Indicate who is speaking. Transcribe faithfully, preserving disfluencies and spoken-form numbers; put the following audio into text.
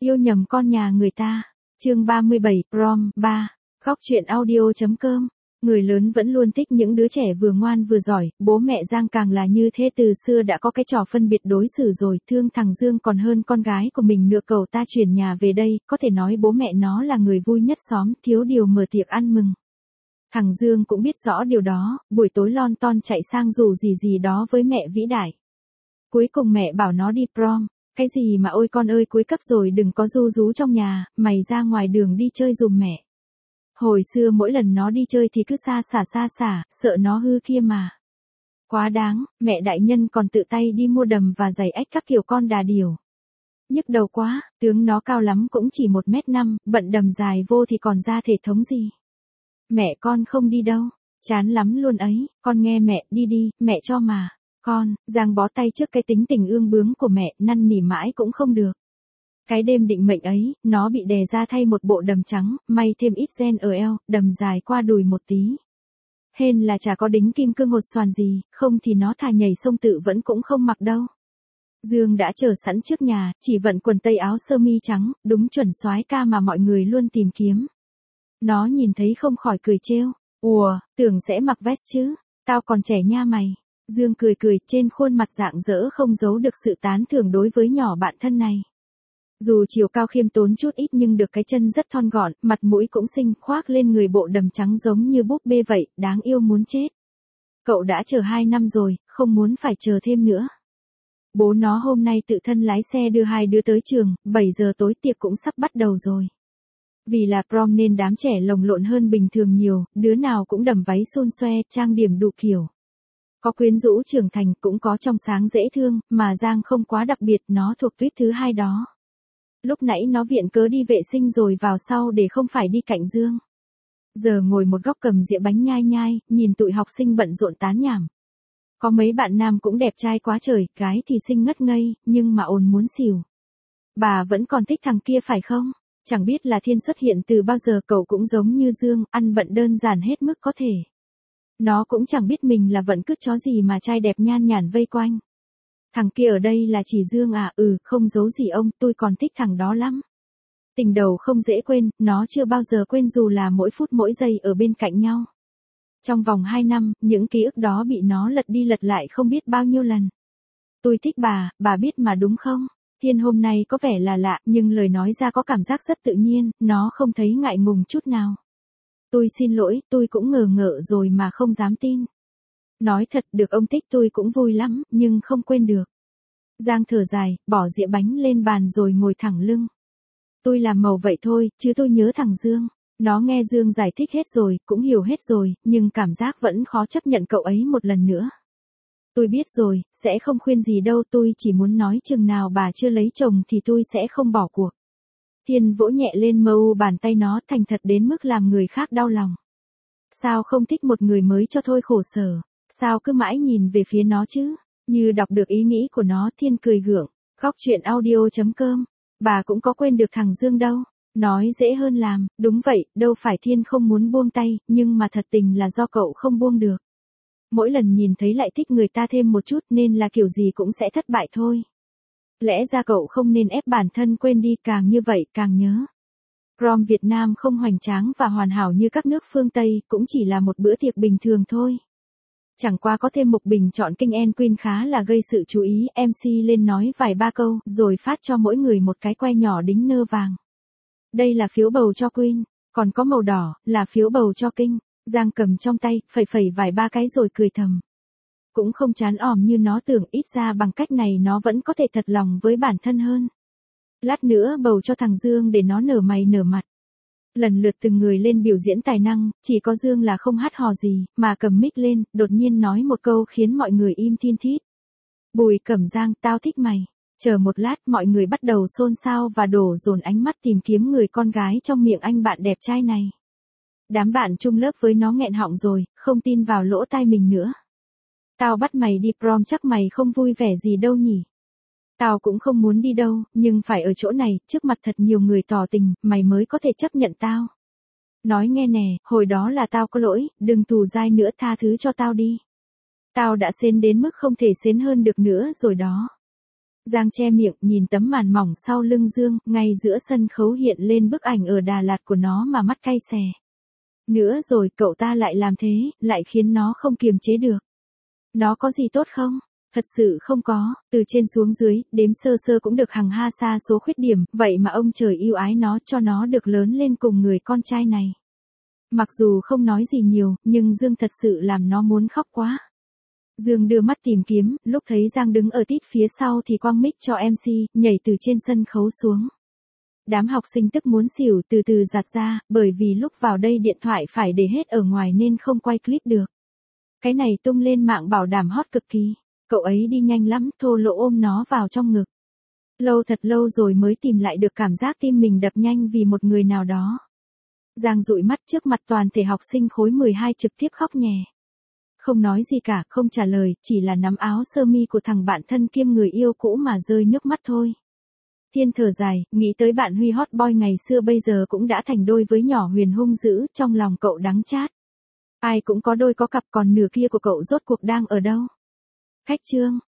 Speaker 1: Yêu nhầm con nhà người ta. Chương ba mươi bảy, Prom ba. Khóc chuyện audio.com. Người lớn vẫn luôn thích những đứa trẻ vừa ngoan vừa giỏi, bố mẹ Giang càng là như thế, từ xưa đã có cái trò phân biệt đối xử rồi, thương thằng Dương còn hơn con gái của mình nữa. Cậu ta chuyển nhà về đây, có thể nói bố mẹ nó là người vui nhất xóm, thiếu điều mở tiệc ăn mừng. Thằng Dương cũng biết rõ điều đó, buổi tối lon ton chạy sang rủ gì gì đó với mẹ vĩ đại. Cuối cùng mẹ bảo nó đi prom. Cái gì mà ôi con ơi, cuối cấp rồi đừng có ru rú trong nhà, mày ra ngoài đường đi chơi giùm mẹ. Hồi xưa mỗi lần nó đi chơi thì cứ xa xả xa xả, sợ nó hư kia mà. Quá đáng, mẹ đại nhân còn tự tay đi mua đầm và giày ếch các kiểu con đà điểu. Nhức đầu quá, tướng nó cao lắm cũng chỉ một mét năm, bận đầm dài vô thì còn ra thể thống gì. Mẹ con không đi đâu, chán lắm luôn ấy, con nghe mẹ, đi đi, mẹ cho mà. Con, Giang bó tay trước cái tính tình ương bướng của mẹ, năn nỉ mãi cũng không được. Cái đêm định mệnh ấy, nó bị đè ra thay một bộ đầm trắng, may thêm ít ren ở eo, đầm dài qua đùi một tí. Hên là chả có đính kim cương hột xoàn gì, không thì nó thà nhảy sông tự vẫn cũng không mặc đâu. Dương đã chờ sẵn trước nhà, chỉ vận quần tây áo sơ mi trắng, đúng chuẩn soái ca mà mọi người luôn tìm kiếm. Nó nhìn thấy không khỏi cười trêu, ùa, tưởng sẽ mặc vest chứ, tao còn trẻ nha mày. Dương cười cười, trên khuôn mặt rạng rỡ không giấu được sự tán thưởng đối với nhỏ bạn thân này. Dù chiều cao khiêm tốn chút ít nhưng được cái chân rất thon gọn, mặt mũi cũng xinh, khoác lên người bộ đầm trắng giống như búp bê vậy, đáng yêu muốn chết. Cậu đã chờ hai năm rồi, không muốn phải chờ thêm nữa. Bố nó hôm nay tự thân lái xe đưa hai đứa tới trường, bảy giờ tối tiệc cũng sắp bắt đầu rồi. Vì là prom nên đám trẻ lồng lộn hơn bình thường nhiều, đứa nào cũng đầm váy xôn xoe, trang điểm đủ kiểu. Có quyến rũ trưởng thành, cũng có trong sáng dễ thương, mà Giang không quá đặc biệt, nó thuộc tuýp thứ hai đó. Lúc nãy nó viện cớ đi vệ sinh rồi vào sau để không phải đi cạnh Dương. Giờ ngồi một góc cầm dĩa bánh nhai nhai, nhìn tụi học sinh bận rộn tán nhảm. Có mấy bạn nam cũng đẹp trai quá trời, gái thì xinh ngất ngây, nhưng mà ồn muốn xỉu. Bà vẫn còn thích thằng kia phải không? Chẳng biết là thiên xuất hiện từ bao giờ, cậu cũng giống như Dương, ăn bận đơn giản hết mức có thể. Nó cũng chẳng biết mình là vận cứt chó gì mà trai đẹp nhan nhản vây quanh. Thằng kia ở đây là chỉ Dương à? Ừ, không giấu gì ông, tôi còn thích thằng đó lắm. Tình đầu không dễ quên, nó chưa bao giờ quên dù là mỗi phút mỗi giây ở bên cạnh nhau. Trong vòng hai năm, những ký ức đó bị nó lật đi lật lại không biết bao nhiêu lần. Tôi thích bà, bà biết mà đúng không? Thiên hôm nay có vẻ là lạ, nhưng lời nói ra có cảm giác rất tự nhiên, nó không thấy ngại ngùng chút nào. Tôi xin lỗi, tôi cũng ngờ ngợ rồi mà không dám tin. Nói thật, được ông thích tôi cũng vui lắm, nhưng không quên được. Giang thở dài, bỏ dĩa bánh lên bàn rồi ngồi thẳng lưng. Tôi làm màu vậy thôi, chứ tôi nhớ thằng Dương. Nó nghe Dương giải thích hết rồi, cũng hiểu hết rồi, nhưng cảm giác vẫn khó chấp nhận cậu ấy một lần nữa. Tôi biết rồi, sẽ không khuyên gì đâu, tôi chỉ muốn nói chừng nào bà chưa lấy chồng thì tôi sẽ không bỏ cuộc. Thiên vỗ nhẹ lên mờ u bàn tay nó, thành thật đến mức làm người khác đau lòng. Sao không thích một người mới cho thôi khổ sở, sao cứ mãi nhìn về phía nó chứ? Như đọc được ý nghĩ của nó, Thiên cười gượng. Khóc chuyện audio.com. Bà cũng có quên được thằng Dương đâu. Nói dễ hơn làm, đúng vậy, đâu phải Thiên không muốn buông tay, nhưng mà thật tình là do cậu không buông được. Mỗi lần nhìn thấy lại thích người ta thêm một chút nên là kiểu gì cũng sẽ thất bại thôi. Lẽ ra cậu không nên ép bản thân quên đi, càng như vậy càng nhớ. Prom Việt Nam không hoành tráng và hoàn hảo như các nước phương Tây, cũng chỉ là một bữa tiệc bình thường thôi. Chẳng qua có thêm Mục Bình chọn King and Queen khá là gây sự chú ý, em xê lên nói vài ba câu, rồi phát cho mỗi người một cái que nhỏ đính nơ vàng. Đây là phiếu bầu cho Queen, còn có màu đỏ, là phiếu bầu cho King. Giang cầm trong tay, phẩy phẩy vài ba cái rồi cười thầm. Cũng không chán òm như nó tưởng, ít ra bằng cách này nó vẫn có thể thật lòng với bản thân hơn. Lát nữa bầu cho thằng Dương để nó nở mày nở mặt. Lần lượt từng người lên biểu diễn tài năng, chỉ có Dương là không hát hò gì, mà cầm mic lên, đột nhiên nói một câu khiến mọi người im thin thít. Bùi Cẩm Giang, tao thích mày. Chờ một lát, mọi người bắt đầu xôn xao và đổ dồn ánh mắt tìm kiếm người con gái trong miệng anh bạn đẹp trai này. Đám bạn chung lớp với nó nghẹn họng rồi, không tin vào lỗ tai mình nữa. Tao bắt mày đi prom chắc mày không vui vẻ gì đâu nhỉ. Tao cũng không muốn đi đâu, nhưng phải ở chỗ này, trước mặt thật nhiều người tỏ tình, mày mới có thể chấp nhận tao. Nói nghe nè, hồi đó là tao có lỗi, đừng tù dai nữa, tha thứ cho tao đi. Tao đã xến đến mức không thể xến hơn được nữa rồi đó. Giang che miệng nhìn tấm màn mỏng sau lưng Dương, ngay giữa sân khấu hiện lên bức ảnh ở Đà Lạt của nó mà mắt cay xè. Nữa rồi cậu ta lại làm thế, lại khiến nó không kiềm chế được. Nó có gì tốt không? Thật sự không có, từ trên xuống dưới, đếm sơ sơ cũng được hàng ha sa số khuyết điểm, vậy mà ông trời yêu ái nó cho nó được lớn lên cùng người con trai này. Mặc dù không nói gì nhiều, nhưng Dương thật sự làm nó muốn khóc quá. Dương đưa mắt tìm kiếm, lúc thấy Giang đứng ở tít phía sau thì quăng mic cho em xê, nhảy từ trên sân khấu xuống. Đám học sinh tức muốn xỉu từ từ giạt ra, bởi vì lúc vào đây điện thoại phải để hết ở ngoài nên không quay clip được. Cái này tung lên mạng bảo đảm hot cực kỳ. Cậu ấy đi nhanh lắm, Thô Lỗ ôm nó vào trong ngực. Lâu thật lâu rồi mới tìm lại được cảm giác tim mình đập nhanh vì một người nào đó. Giang dụi mắt trước mặt toàn thể học sinh khối mười hai trực tiếp khóc nhè. Không nói gì cả, không trả lời, chỉ là nắm áo sơ mi của thằng bạn thân kiêm người yêu cũ mà rơi nước mắt thôi. Thiên thở dài, nghĩ tới bạn Huy hot boy ngày xưa bây giờ cũng đã thành đôi với nhỏ Huyền hung dữ, trong lòng cậu đắng chát. Ai cũng có đôi có cặp, còn nửa kia của cậu rốt cuộc đang ở đâu? Khách Trương